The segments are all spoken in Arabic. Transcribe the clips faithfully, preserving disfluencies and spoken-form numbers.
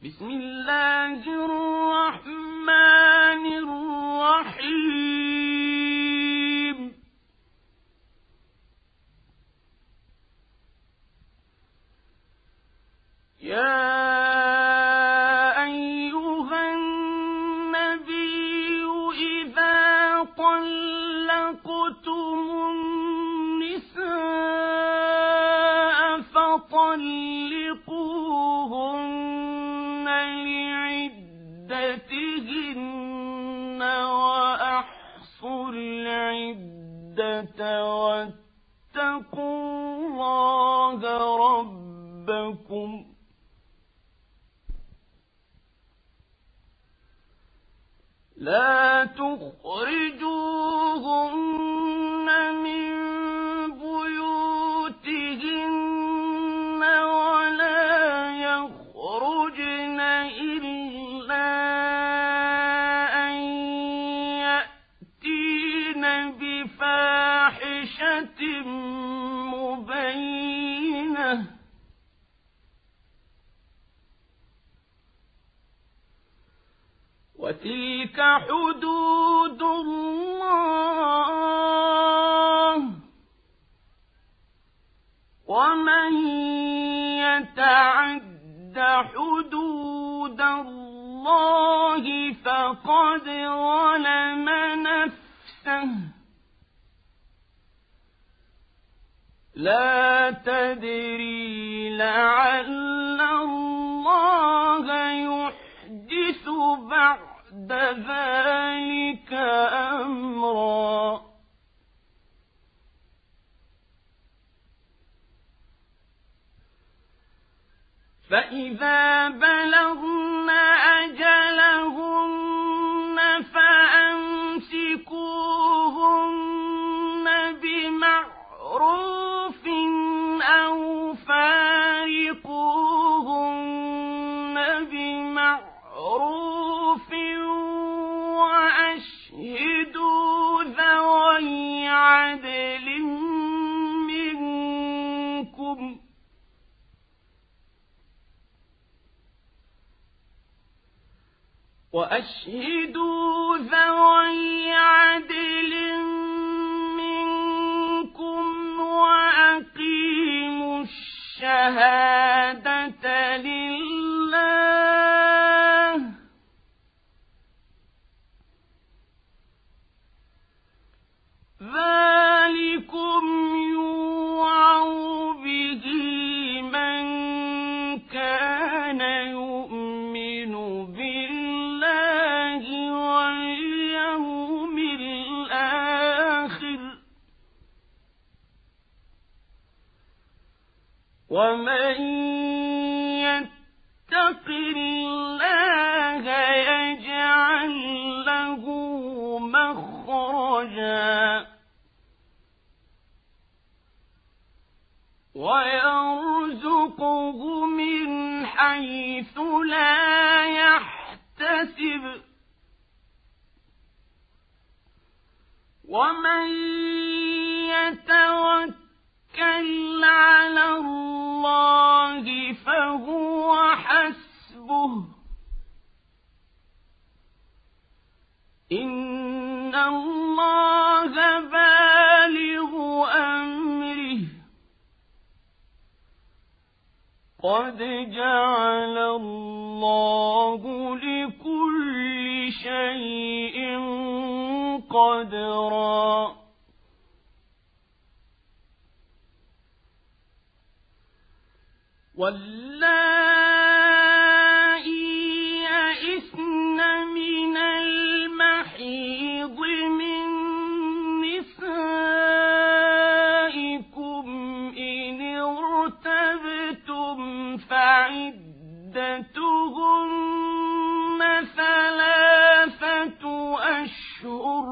بسم الله الرحمن الرحيم يا أيها النبي إذا طلقتم النساء فطلقوهن لعدتهن وأحصوا العدة واتقوا الله ربكم لا تخرجوهن من بيوتهن ولا يخرجن إلا أن يأتين بفاحشة مبينة وتلك حدود الله ومن يتعد حدود الله فقد ظلم نفسه لا تدري لعل الله يحدث بعد ذلك أمرا فإذا بلغن أجلهن فأمسكوهن بمعروف أو فارقوهن بمعروف وأشهدوا ذوي عدل منكم وأشهدوا ذوي عدل منكم وأقيموا الشهادة لله ذلكم يوعظ به من كان يؤمن بالله واليوم الآخر ومن يتق الله يجعل له مخرجا ويرزقه من حيث لا يحتسب ومن يتوكل على الله فهو حسبه إن الله بالغ أمره قد جعل الله لكل شيء قدرا واللائي يئسن من المحيض من نسائكم إن ارتبتم فعدتهن ثلاثة أشهر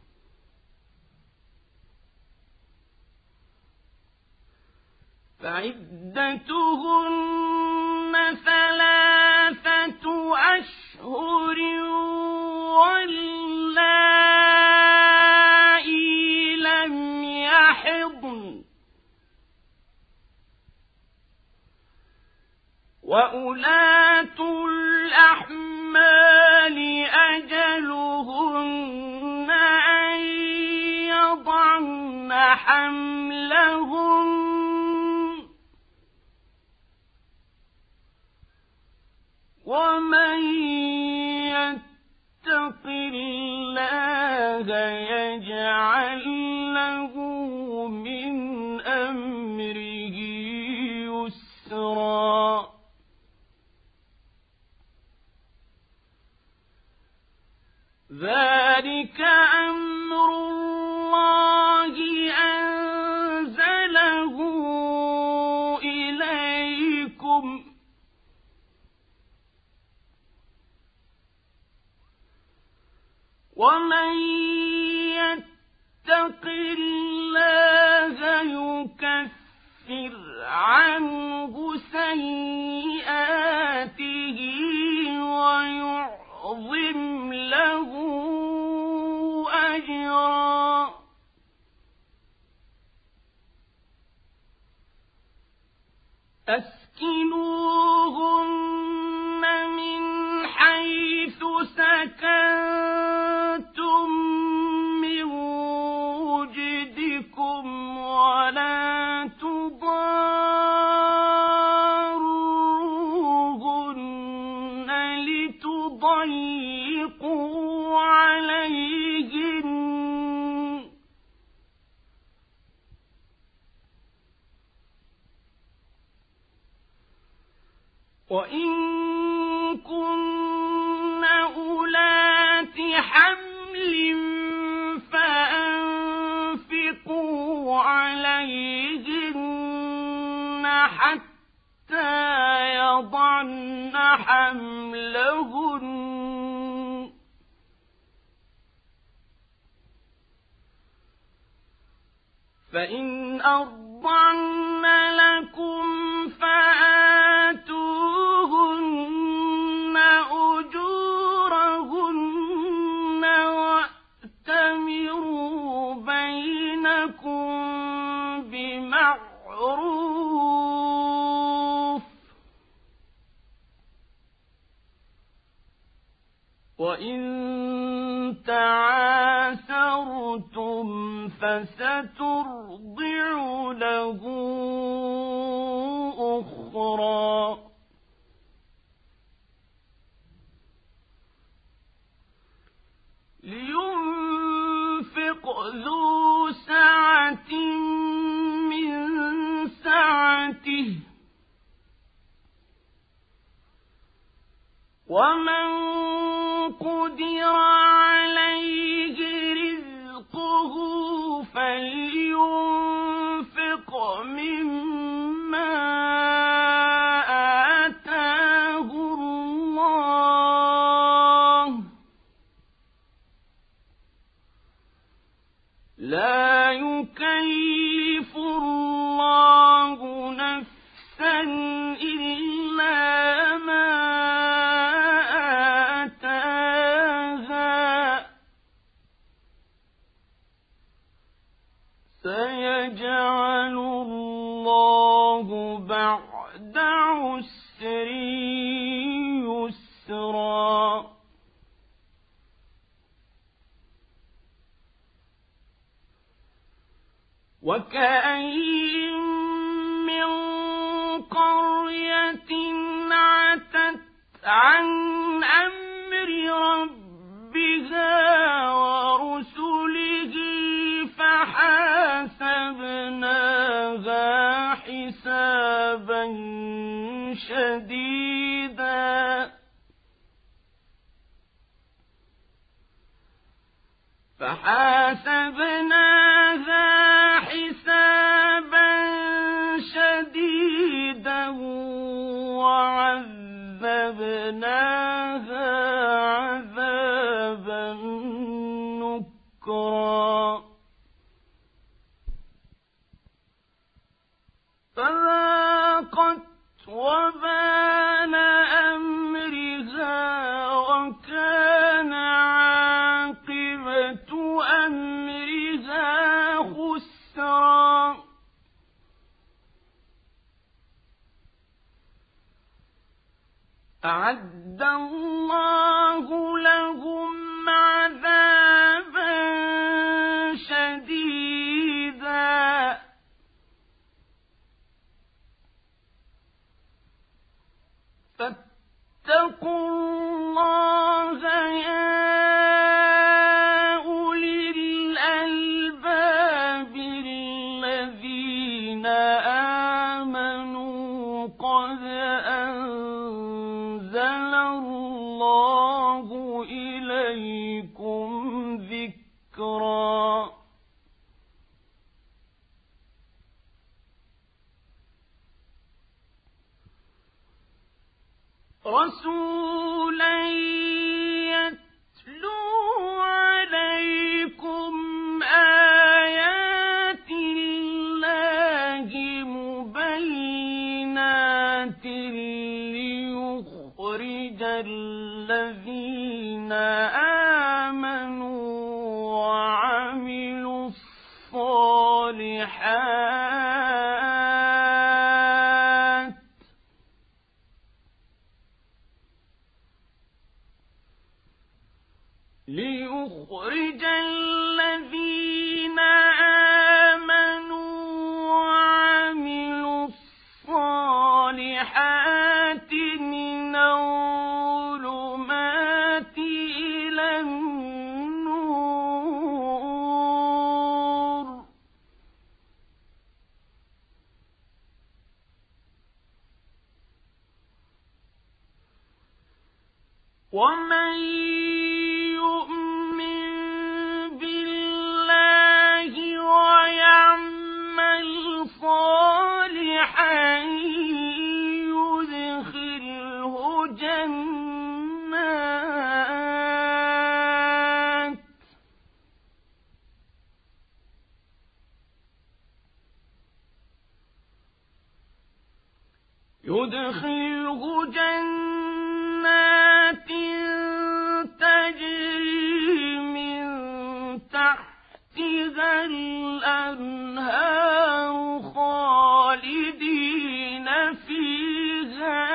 فعدتهن ثلاثة أشهر واللائي لم يحضن وأولاة الأحمال أجلهن أن يضعن حملهن ومن يتق الله يجعل له من أمره يسرا ذلك أمر الله أنزله إليكم ومن يتق الله يكفر عنه سيئاته ويعظم له أجرا أسكنوهن من حيث سكنتم من وجدكم ولا تضاروهن لتضيقوا عليهن وإن كن أولات حمل فأنفقوا عليهن حتى يضعن حملهن فإن أرضعن لكم فآتوهن أجورهن وأتمروا بينكم بمعروف وإن تعاسرتم فسترضع له أخرى لينفق ذو سعة من سعته ومن قدر عليه رزقه فلينفق مما آتاه الله لا يكلف الله نفسا إلا ما سيجعل الله بعد عسر يسرا وكأين من قرية عتت عن أمر ربها ورسله فحاسبناها حسابا شديدا فحاسبناها حسابا شديدا وعذبناها عذابا نكرا فذاقت وبال أمرها وكان عاقبة أمرها خسرا أعد الله لهم عذابا شديدا فاتقوا الله يا أولي الألباب الذين آمنوا قد أنزل الله إليكم ذكرا رسولا يتلو عليكم آيات الله مبينات ليخرج الذين آمنوا وعملوا الصالحات ليخرج الذين آمنوا وعملوا الصالحات من الظلمات إلى النور ومن صالحا يدخله جنات يدخله جنات تجري من تحتها الأنهار خالدين فيها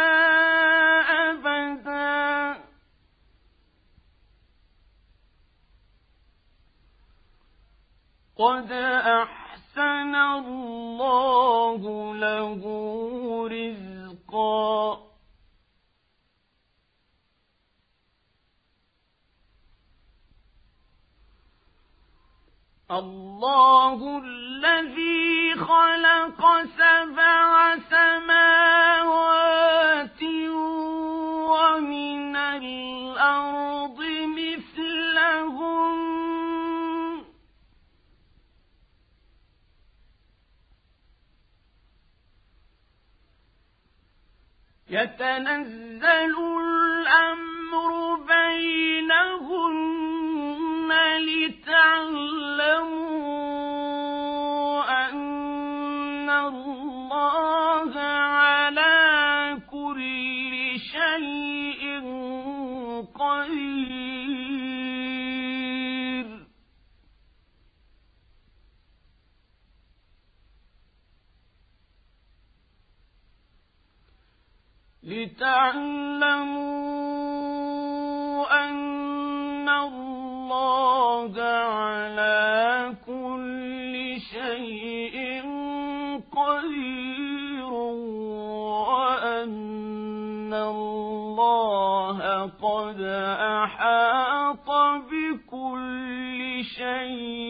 أبدا قد أحسن الله له رزقا الله الذي خلق سبع سماوات ومن الأرض مثلهن يتنزل الأمر بينهن لتعلموا أن الله على كل شيء قدير لتعلموا أن الله على كل شيء قدير وأن الله قد أحاط بكل شيء